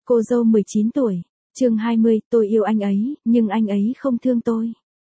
Cô dâu 19 tuổi. Chương 20, tôi yêu anh ấy, nhưng anh ấy không thương tôi.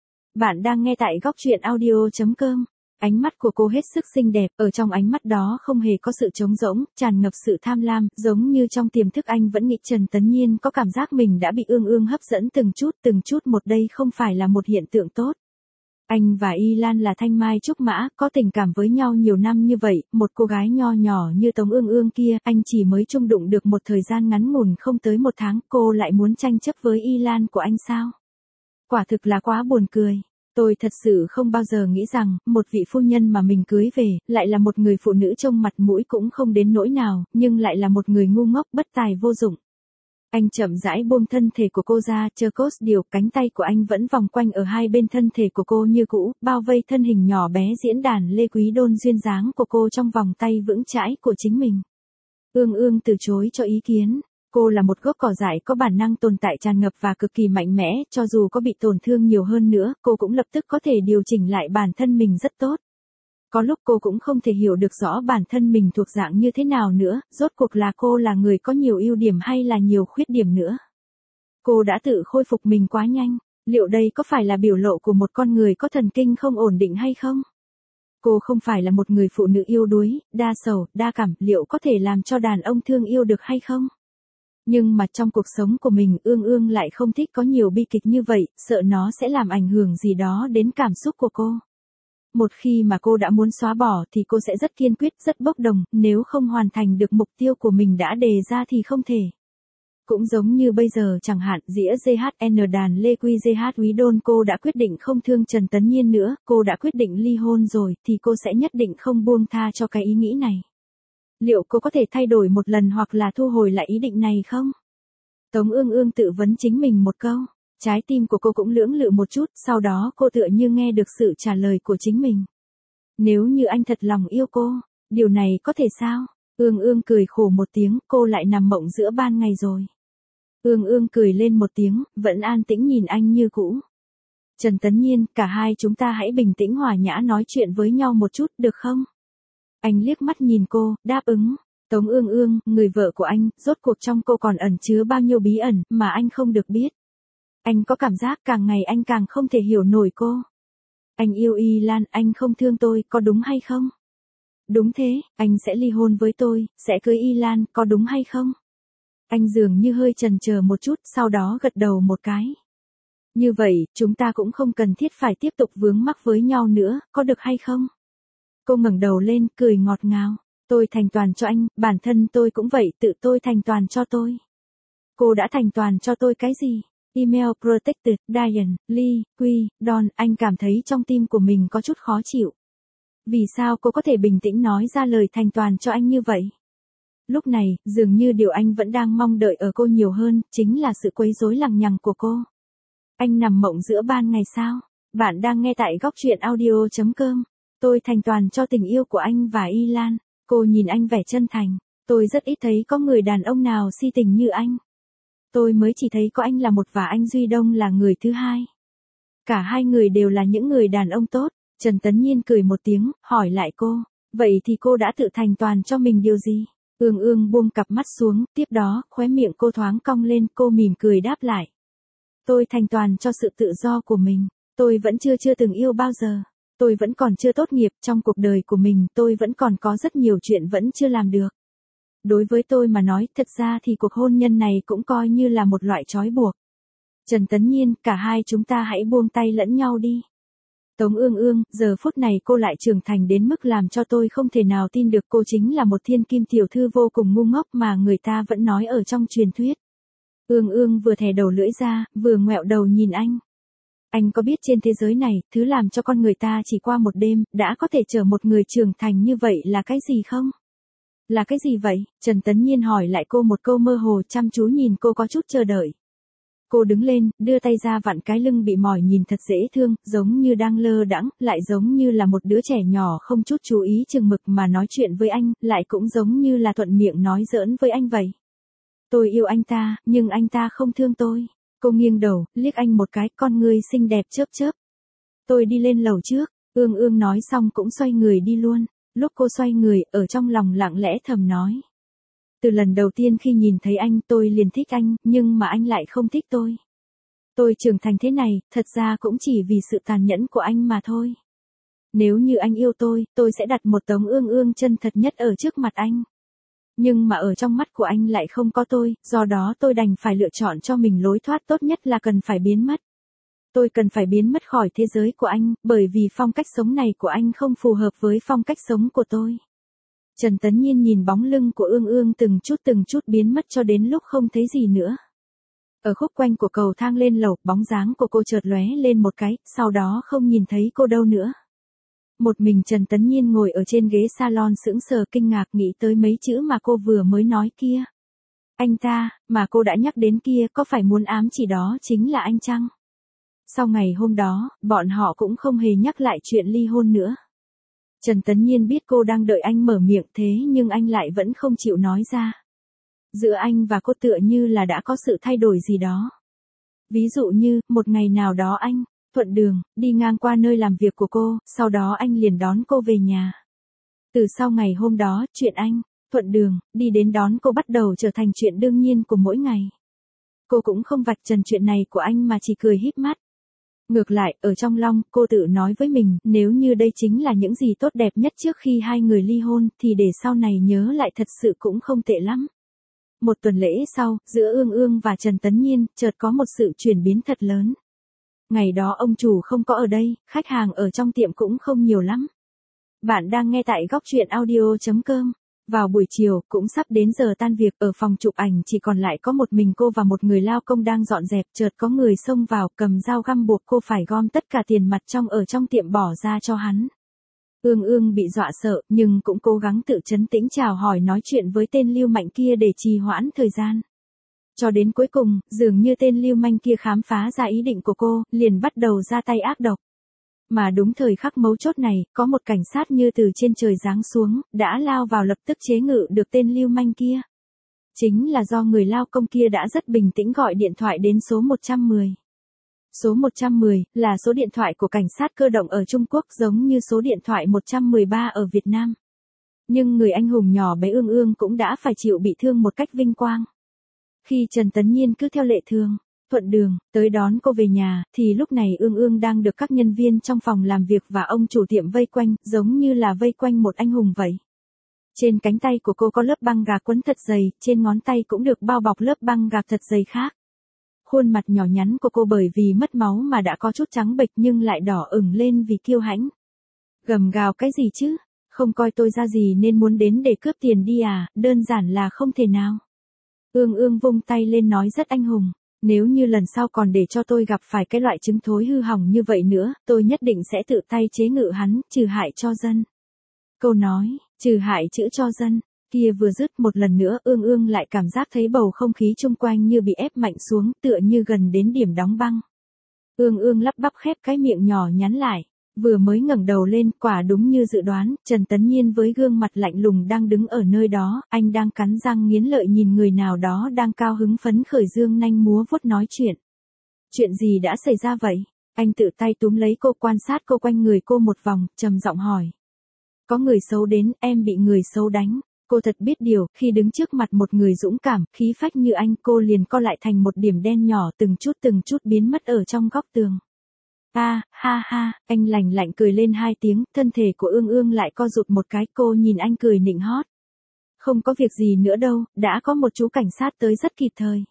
Bạn đang nghe tại góc truyện audio.com. Ánh mắt của cô hết sức xinh đẹp, ở trong ánh mắt đó không hề có sự trống rỗng, tràn ngập sự tham lam, giống như trong tiềm thức anh vẫn nghĩ Trần Tấn Nhiên có cảm giác mình đã bị ương ương hấp dẫn từng chút một, đây không phải là một hiện tượng tốt. Anh và Y Lan là thanh mai trúc mã, có tình cảm với nhau nhiều năm như vậy, một cô gái nho nhỏ như Tống Ương Ương kia, anh chỉ mới chung đụng được một thời gian ngắn ngủn không tới một tháng, cô lại muốn tranh chấp với Y Lan của anh sao? Quả thực là quá buồn cười. Tôi thật sự không bao giờ nghĩ rằng, một vị phu nhân mà mình cưới về, lại là một người phụ nữ trông mặt mũi cũng không đến nỗi nào, nhưng lại là một người ngu ngốc bất tài vô dụng. Anh chậm rãi buông thân thể của cô ra, chờ cốt điều, cánh tay của anh vẫn vòng quanh ở hai bên thân thể của cô như cũ, bao vây thân hình nhỏ bé diễn đàn Lê Quý Đôn duyên dáng của cô trong vòng tay vững chãi của chính mình. Ương Ương từ chối cho ý kiến. Cô là một gốc cỏ dại có bản năng tồn tại tràn ngập và cực kỳ mạnh mẽ, cho dù có bị tổn thương nhiều hơn nữa, cô cũng lập tức có thể điều chỉnh lại bản thân mình rất tốt. Có lúc cô cũng không thể hiểu được rõ bản thân mình thuộc dạng như thế nào nữa, rốt cuộc là cô là người có nhiều ưu điểm hay là nhiều khuyết điểm nữa. Cô đã tự khôi phục mình quá nhanh, liệu đây có phải là biểu lộ của một con người có thần kinh không ổn định hay không? Cô không phải là một người phụ nữ yếu đuối, đa sầu, đa cảm, liệu có thể làm cho đàn ông thương yêu được hay không? Nhưng mà trong cuộc sống của mình, Ương Ương lại không thích có nhiều bi kịch như vậy, sợ nó sẽ làm ảnh hưởng gì đó đến cảm xúc của cô. Một khi mà cô đã muốn xóa bỏ thì cô sẽ rất kiên quyết, rất bốc đồng, nếu không hoàn thành được mục tiêu của mình đã đề ra thì không thể. Cũng giống như bây giờ chẳng hạn, dĩa GHN đàn Lê Quy GH Quý Đôn, cô đã quyết định không thương Trần Tấn Nhiên nữa, cô đã quyết định ly hôn rồi, thì cô sẽ nhất định không buông tha cho cái ý nghĩ này. Liệu cô có thể thay đổi một lần hoặc là thu hồi lại ý định này không? Tống Ương Ương tự vấn chính mình một câu. Trái tim của cô cũng lưỡng lự một chút, sau đó cô tựa như nghe được sự trả lời của chính mình. Nếu như anh thật lòng yêu cô, điều này có thể sao? Ương Ương cười khổ một tiếng, cô lại nằm mộng giữa ban ngày rồi. Ương Ương cười lên một tiếng, vẫn an tĩnh nhìn anh như cũ. Trần Tấn Nhiên, cả hai chúng ta hãy bình tĩnh hòa nhã nói chuyện với nhau một chút, được không? Anh liếc mắt nhìn cô, đáp ứng. Tống Ương Ương, người vợ của anh, rốt cuộc trong cô còn ẩn chứa bao nhiêu bí ẩn mà anh không được biết. Anh có cảm giác càng ngày anh càng không thể hiểu nổi cô. Anh yêu Y Lan, anh không thương tôi, có đúng hay không? Đúng thế, anh sẽ ly hôn với tôi, sẽ cưới Y Lan, có đúng hay không? Anh dường như hơi chần chờ một chút, sau đó gật đầu một cái. Như vậy, chúng ta cũng không cần thiết phải tiếp tục vướng mắc với nhau nữa, có được hay không? Cô ngẩng đầu lên, cười ngọt ngào. Tôi thành toàn cho anh, bản thân tôi cũng vậy, tự tôi thành toàn cho tôi. Cô đã thành toàn cho tôi cái gì? Email Protected, Diane, Lee, Quy, Don, anh cảm thấy trong tim của mình có chút khó chịu. Vì sao cô có thể bình tĩnh nói ra lời thành toàn cho anh như vậy? Lúc này, dường như điều anh vẫn đang mong đợi ở cô nhiều hơn, chính là sự quấy rối lằng nhằng của cô. Anh nằm mộng giữa ban ngày sao? Bạn đang nghe tại góc truyện audio.com. Tôi thành toàn cho tình yêu của anh và Y Lan. Cô nhìn anh vẻ chân thành. Tôi rất ít thấy có người đàn ông nào si tình như anh. Tôi mới chỉ thấy có anh là một và anh Duy Đông là người thứ hai. Cả hai người đều là những người đàn ông tốt. Trần Tấn Nhiên cười một tiếng, hỏi lại cô. Vậy thì cô đã tự thành toàn cho mình điều gì? Ương Ương buông cặp mắt xuống, tiếp đó, khóe miệng cô thoáng cong lên, cô mỉm cười đáp lại. Tôi thành toàn cho sự tự do của mình. Tôi vẫn chưa từng yêu bao giờ. Tôi vẫn còn chưa tốt nghiệp trong cuộc đời của mình, tôi vẫn còn có rất nhiều chuyện vẫn chưa làm được. Đối với tôi mà nói, thật ra thì cuộc hôn nhân này cũng coi như là một loại trói buộc. Trần Tấn Nhiên, cả hai chúng ta hãy buông tay lẫn nhau đi. Tống Ương Ương, giờ phút này cô lại trưởng thành đến mức làm cho tôi không thể nào tin được cô chính là một thiên kim tiểu thư vô cùng ngu ngốc mà người ta vẫn nói ở trong truyền thuyết. Ương Ương vừa thè đầu lưỡi ra, vừa ngoẹo đầu nhìn anh. Anh có biết trên thế giới này, thứ làm cho con người ta chỉ qua một đêm, đã có thể trở một người trưởng thành như vậy là cái gì không? Là cái gì vậy? Trần Tấn Nhiên hỏi lại cô một câu mơ hồ, chăm chú nhìn cô có chút chờ đợi. Cô đứng lên, đưa tay ra vặn cái lưng bị mỏi nhìn thật dễ thương, giống như đang lơ đãng, lại giống như là một đứa trẻ nhỏ không chút chú ý chừng mực mà nói chuyện với anh, lại cũng giống như là thuận miệng nói giỡn với anh vậy. Tôi yêu anh ta, nhưng anh ta không thương tôi. Cô nghiêng đầu, liếc anh một cái, con ngươi xinh đẹp chớp chớp. Tôi đi lên lầu trước, Ương Ương nói xong cũng xoay người đi luôn. Lúc cô xoay người, ở trong lòng lặng lẽ thầm nói. Từ lần đầu tiên khi nhìn thấy anh tôi liền thích anh, nhưng mà anh lại không thích tôi. Tôi trưởng thành thế này, thật ra cũng chỉ vì sự tàn nhẫn của anh mà thôi. Nếu như anh yêu tôi sẽ đặt một Tống Ương Ương chân thật nhất ở trước mặt anh. Nhưng mà ở trong mắt của anh lại không có tôi, do đó tôi đành phải lựa chọn cho mình lối thoát tốt nhất là cần phải biến mất. Tôi cần phải biến mất khỏi thế giới của anh, bởi vì phong cách sống này của anh không phù hợp với phong cách sống của tôi. Trần Tấn Nhiên nhìn bóng lưng của Ương Ương từng chút biến mất cho đến lúc không thấy gì nữa. Ở khúc quanh của cầu thang lên lầu, bóng dáng của cô chợt lóe lên một cái, sau đó không nhìn thấy cô đâu nữa. Một mình Trần Tấn Nhiên ngồi ở trên ghế salon sững sờ kinh ngạc nghĩ tới mấy chữ mà cô vừa mới nói kia. Anh ta, mà cô đã nhắc đến kia có phải muốn ám chỉ đó chính là anh chăng? Sau ngày hôm đó, bọn họ cũng không hề nhắc lại chuyện ly hôn nữa. Trần Tấn Nhiên biết cô đang đợi anh mở miệng thế nhưng anh lại vẫn không chịu nói ra. Giữa anh và cô tựa như là đã có sự thay đổi gì đó. Ví dụ như, một ngày nào đó anh, thuận đường, đi ngang qua nơi làm việc của cô, sau đó anh liền đón cô về nhà. Từ sau ngày hôm đó, chuyện anh, thuận đường, đi đến đón cô bắt đầu trở thành chuyện đương nhiên của mỗi ngày. Cô cũng không vạch trần chuyện này của anh mà chỉ cười híp mắt. Ngược lại, ở trong lòng, cô tự nói với mình, nếu như đây chính là những gì tốt đẹp nhất trước khi hai người ly hôn, thì để sau này nhớ lại thật sự cũng không tệ lắm. Một tuần lễ sau, giữa Ương Ương và Trần Tấn Nhiên, chợt có một sự chuyển biến thật lớn. Ngày đó ông chủ không có ở đây, khách hàng ở trong tiệm cũng không nhiều lắm. Bạn đang nghe tại góc truyện audio.com. Vào buổi chiều, cũng sắp đến giờ tan việc, ở phòng chụp ảnh chỉ còn lại có một mình cô và một người lao công đang dọn dẹp, chợt có người xông vào, cầm dao găm buộc cô phải gom tất cả tiền mặt ở trong tiệm bỏ ra cho hắn. Ương Ương bị dọa sợ, nhưng cũng cố gắng tự trấn tĩnh chào hỏi nói chuyện với tên lưu manh kia để trì hoãn thời gian. Cho đến cuối cùng, dường như tên lưu manh kia khám phá ra ý định của cô, liền bắt đầu ra tay ác độc. Mà đúng thời khắc mấu chốt này, có một cảnh sát như từ trên trời giáng xuống, đã lao vào lập tức chế ngự được tên lưu manh kia. Chính là do người lao công kia đã rất bình tĩnh gọi điện thoại đến số 110. Số 110 là số điện thoại của cảnh sát cơ động ở Trung Quốc giống như số điện thoại 113 ở Việt Nam. Nhưng người anh hùng nhỏ bé Ương Ương cũng đã phải chịu bị thương một cách vinh quang. Khi Trần Tấn Nhiên cứ theo lệ thường, thuận đường, tới đón cô về nhà, thì lúc này Ương Ương đang được các nhân viên trong phòng làm việc và ông chủ tiệm vây quanh, giống như là vây quanh một anh hùng vậy. Trên cánh tay của cô có lớp băng gạc quấn thật dày, trên ngón tay cũng được bao bọc lớp băng gạc thật dày khác. Khuôn mặt nhỏ nhắn của cô bởi vì mất máu mà đã có chút trắng bệch nhưng lại đỏ ửng lên vì kiêu hãnh. Gầm gào cái gì chứ? Không coi tôi ra gì nên muốn đến để cướp tiền đi à, đơn giản là không thể nào. Ương Ương vung tay lên nói rất anh hùng. Nếu như lần sau còn để cho tôi gặp phải cái loại trứng thối hư hỏng như vậy nữa, tôi nhất định sẽ tự tay chế ngự hắn, trừ hại cho dân. Câu nói, trừ hại chữ cho dân, kia vừa dứt một lần nữa Ương Ương lại cảm giác thấy bầu không khí chung quanh như bị ép mạnh xuống, tựa như gần đến điểm đóng băng. Ương Ương lắp bắp khép cái miệng nhỏ nhắn lại. Vừa mới ngẩng đầu lên, quả đúng như dự đoán, Trần Tấn Nhiên với gương mặt lạnh lùng đang đứng ở nơi đó, anh đang cắn răng nghiến lợi nhìn người nào đó đang cao hứng phấn khởi dương nanh múa vuốt nói chuyện. Chuyện gì đã xảy ra vậy? Anh tự tay túm lấy cô quan sát cô quanh người cô một vòng, trầm giọng hỏi. Có người xấu đến, em bị người xấu đánh. Cô thật biết điều, khi đứng trước mặt một người dũng cảm, khí phách như anh, cô liền co lại thành một điểm đen nhỏ từng chút biến mất ở trong góc tường. Ha ha, anh lạnh lạnh cười lên hai tiếng, thân thể của Ương Ương lại co rụt một cái, cô nhìn anh cười nịnh hót. Không có việc gì nữa đâu, đã có một chú cảnh sát tới rất kịp thời.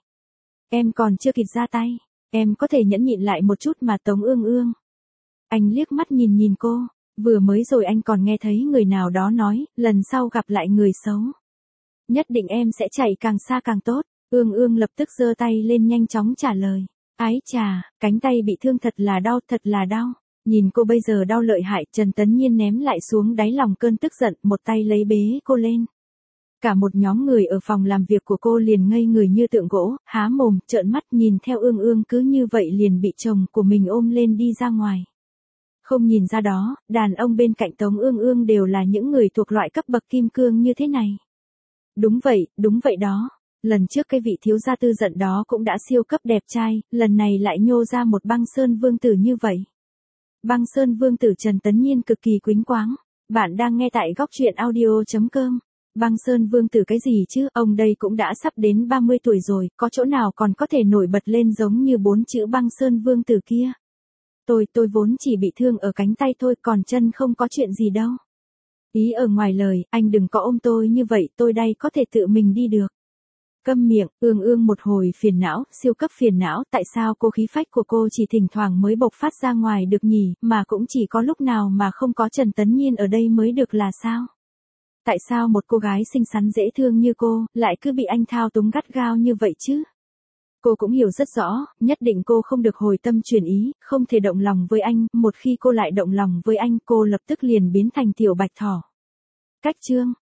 Em còn chưa kịp ra tay, em có thể nhẫn nhịn lại một chút mà Tống Ương Ương. Anh liếc mắt nhìn cô, vừa mới rồi anh còn nghe thấy người nào đó nói, lần sau gặp lại người xấu. Nhất định em sẽ chạy càng xa càng tốt, Ương Ương lập tức giơ tay lên nhanh chóng trả lời. Ái chà, cánh tay bị thương thật là đau. Nhìn cô bây giờ đau lợi hại, Trần Tấn Nhiên ném lại xuống đáy lòng cơn tức giận, một tay lấy bế cô lên. Cả một nhóm người ở phòng làm việc của cô liền ngây người như tượng gỗ, há mồm, trợn mắt nhìn theo Ương Ương cứ như vậy liền bị chồng của mình ôm lên đi ra ngoài. Không nhìn ra đó, đàn ông bên cạnh Tống Ương Ương đều là những người thuộc loại cấp bậc kim cương như thế này. Đúng vậy đó. Lần trước cái vị thiếu gia tư giận đó cũng đã siêu cấp đẹp trai, lần này lại nhô ra một băng sơn vương tử như vậy. Băng sơn vương tử Trần Tấn Nhiên cực kỳ quýnh quáng. Bạn đang nghe tại góc truyện audio.com. Băng Sơn Vương Tử cái gì chứ, ông đây cũng đã sắp đến 30 tuổi rồi, có chỗ nào còn có thể nổi bật lên giống như 4 chữ Băng Sơn Vương Tử kia. Tôi vốn chỉ bị thương ở cánh tay thôi, còn chân không có chuyện gì đâu. Ý ở ngoài lời, anh đừng có ôm tôi như vậy, tôi đây có thể tự mình đi được. Câm miệng, ương một hồi phiền não, siêu cấp phiền não, tại sao cô khí phách của cô chỉ thỉnh thoảng mới bộc phát ra ngoài được nhỉ, mà cũng chỉ có lúc nào mà không có Trần Tấn Nhiên ở đây mới được là sao? Tại sao một cô gái xinh xắn dễ thương như cô, lại cứ bị anh thao túng gắt gao như vậy chứ? Cô cũng hiểu rất rõ, nhất định cô không được hồi tâm chuyển ý, không thể động lòng với anh, một khi cô lại động lòng với anh, cô lập tức liền biến thành tiểu bạch thỏ. Cách chương